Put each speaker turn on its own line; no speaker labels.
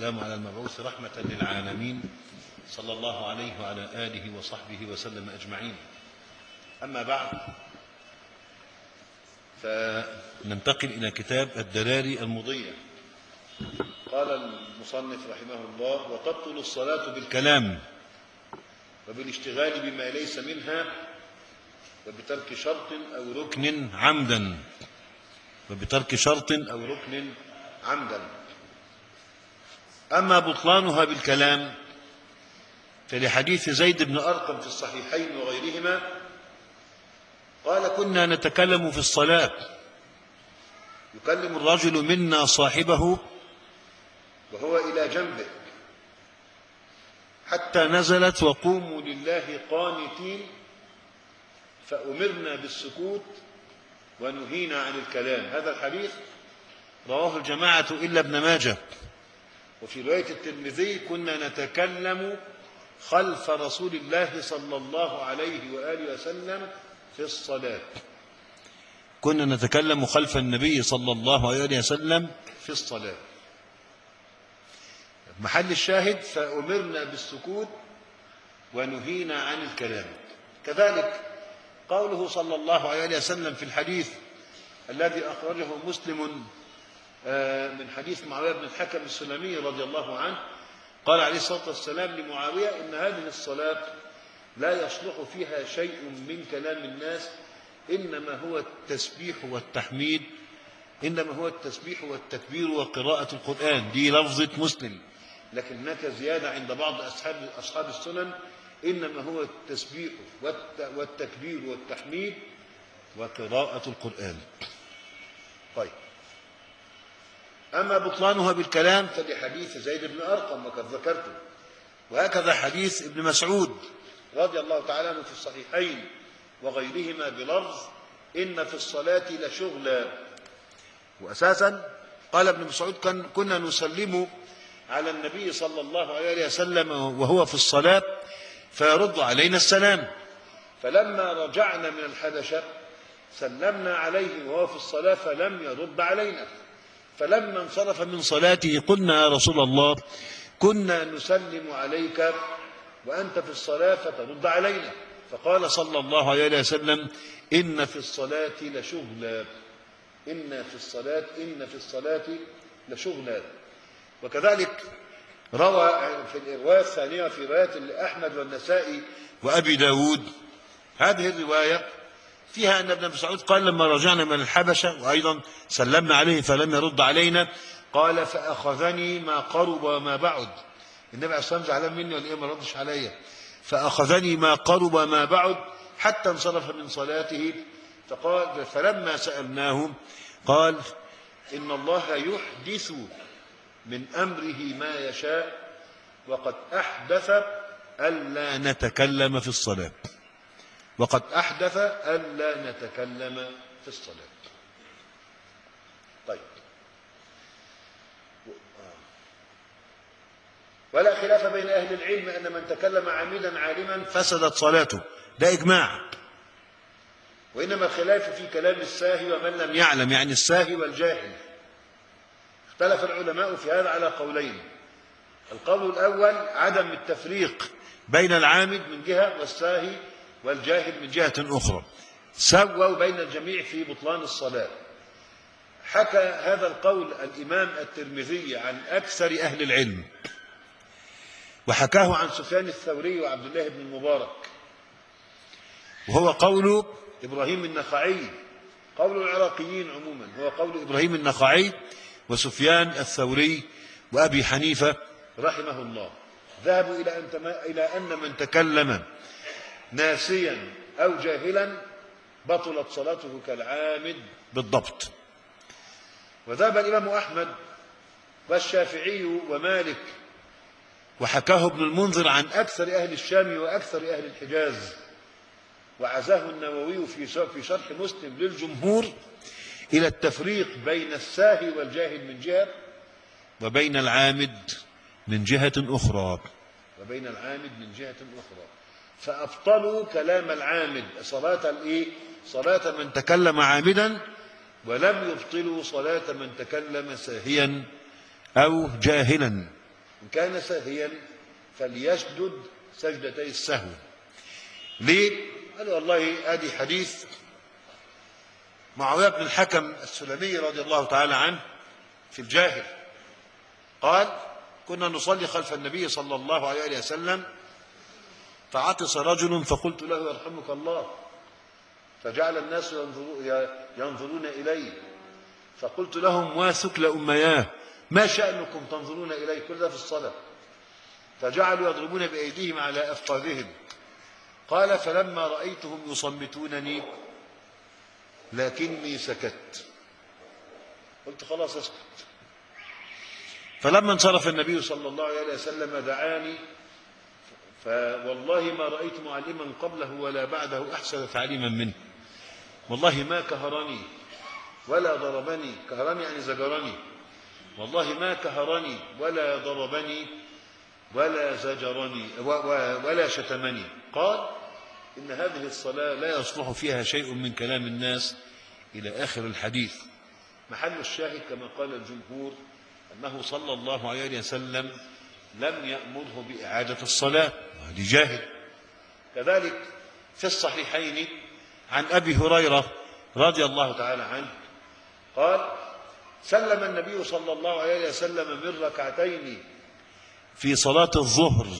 والسلام على المبعوث رحمة للعالمين صلى الله عليه وعلى آله وصحبه وسلم أجمعين. أما بعد، فننتقل إلى كتاب الدراري المضية. قال المصنف رحمه الله: وتبطل الصلاة بالكلام وبالاشتغال بما ليس منها وبترك شرط أو ركن عمدا أما بطلانها بالكلام فلحديث زيد بن أرقم في الصحيحين وغيرهما قال: كنا نتكلم في الصلاة يكلم الرجل منا صاحبه وهو إلى جنبه حتى نزلت: وقوموا لله قانتين، فأمرنا بالسكوت ونهينا عن الكلام. هذا الحديث رواه الجماعة إلا ابن ماجه. وفي رواية الترمذي: كنا نتكلم خلف رسول الله صلى الله عليه وآله وسلم في الصلاة. كنا نتكلم خلف النبي صلى الله عليه وسلم في الصلاة. محل الشاهد: فأمرنا بالسكوت ونهينا عن الكلام. كذلك قوله صلى الله عليه وسلم في الحديث الذي أخرجه مسلم من حديث معاوية بن الحكم السلمي رضي الله عنه، قال عليه الصلاة والسلام لمعاوية: إن هذه الصلاة لا يصلح فيها شيء من كلام الناس، إنما هو التسبيح والتحميد، إنما هو التسبيح والتكبير وقراءة القرآن. دي لفظة مسلم، لكن هناك زيادة عند بعض أصحاب السنن: إنما هو التسبيح والتكبير والتحميد وقراءة القرآن. طيب، أما بطلانها بالكلام فلحديث زيد بن أرقم وقد ذكرته، وهكذا حديث ابن مسعود رضي الله تعالى عنه في الصحيحين وغيرهما بلفظ: إن في الصلاة لشغلا. وأساسا قال ابن مسعود: كنا نسلم على النبي صلى الله عليه وسلم وهو في الصلاة فيرد علينا السلام، فلما رجعنا من الحبشة سلمنا عليه وهو في الصلاة فلم يرد علينا، فلما انصرف من صلاته قلنا: يا رسول الله، كنا نسلم عليك وأنت في الصلاة فترد علينا. فقال صلى الله عليه وسلم: إن في الصلاة لشغلا، إن في الصلاة لشغلا. وكذلك روى في الرواية الثانية في رواية أحمد والنسائي وأبي داود هذه الرواية فيها أن ابن مسعود قال: لما رجعنا من الحبشة وأيضا سلمنا عليه فلم يرد علينا، قال: فأخذني ما قرب وما بعد. النبي عليه الصلاة والسلام زعلان مني ولا إيه؟ ما ردش عليا. فأخذني ما قرب وما بعد حتى انصرف من صلاته. فقال: فلما سألناه قال: إن الله يحدث من أمره ما يشاء، وقد أحدث ألا نتكلم في الصلاة. طيب، ولا خلاف بين أهل العلم أن من تكلم عامدا عالما فسدت صلاته، ده إجماع. وإنما الخلاف في كلام الساهي ومن لم يعلم، يعني الساهي والجاهل. اختلف العلماء في هذا على قولين: القول الأول عدم التفريق بين العامد من جهة والساهي والجاهل من جهة أخرى، سووا بين الجميع في بطلان الصلاة. حكى هذا القول الإمام الترمذي عن أكثر أهل العلم، وحكاه عن سفيان الثوري وعبد الله بن المبارك، وهو قول إبراهيم النخعي. قول العراقيين عموما هو قول إبراهيم النخعي وسفيان الثوري وأبي حنيفة رحمه الله. ذهبوا إلى أن من تكلم ناسيا أو جاهلا بطلت صلاته كالعامد بالضبط. وذهب الإمام أحمد والشافعي ومالك، وحكاه ابن المنذر عن أكثر أهل الشام وأكثر أهل الحجاز، وعزاه النووي في شرح مسلم للجمهور إلى التفريق بين الساهي والجاهل من جهة وبين العامد من جهة أخرى. فأبطلوا كلام العامد صلاة من تكلم عامدا، ولم يبطلوا صلاة من تكلم ساهيا أو جاهلا. إن كان ساهيا فليسجد سجدتي السهو. ليه؟ قال والله ادي حديث معاوية بن الحكم السلمي رضي الله تعالى عنه في الجاهل، قال كنا نصلي خلف النبي صلى الله عليه وسلم فعطس رجل فقلت له يرحمك الله، فجعل الناس ينظرون إلي، فقلت لهم وثكل أمياه ما شأنكم تنظرون إلي؟ كل ده في الصلاة. فجعلوا يضربون بأيديهم على أفخاذهم. قال فلما رأيتهم يصمتونني لكني سكت، قلت خلاص اسكت. فلما انصرف النبي صلى الله عليه وسلم دعاني، فوالله ما رأيت معلما قبله ولا بعده أحسن تعليما منه، والله ما كهرني ولا ضربني، كهرني يعني زجرني، والله ما كهرني ولا ضربني ولا زجرني ولا شتمني. قال إن هذه الصلاة لا يصلح فيها شيء من كلام الناس إلى آخر الحديث. محل الشاهد كما قال الجمهور أنه صلى الله عليه وسلم لم يأمره بإعادة الصلاة، وهذه جاهل. كذلك في الصحيحين عن أبي هريرة رضي الله تعالى عنه قال سلم النبي صلى الله عليه وسلم من ركعتين في صلاة الظهر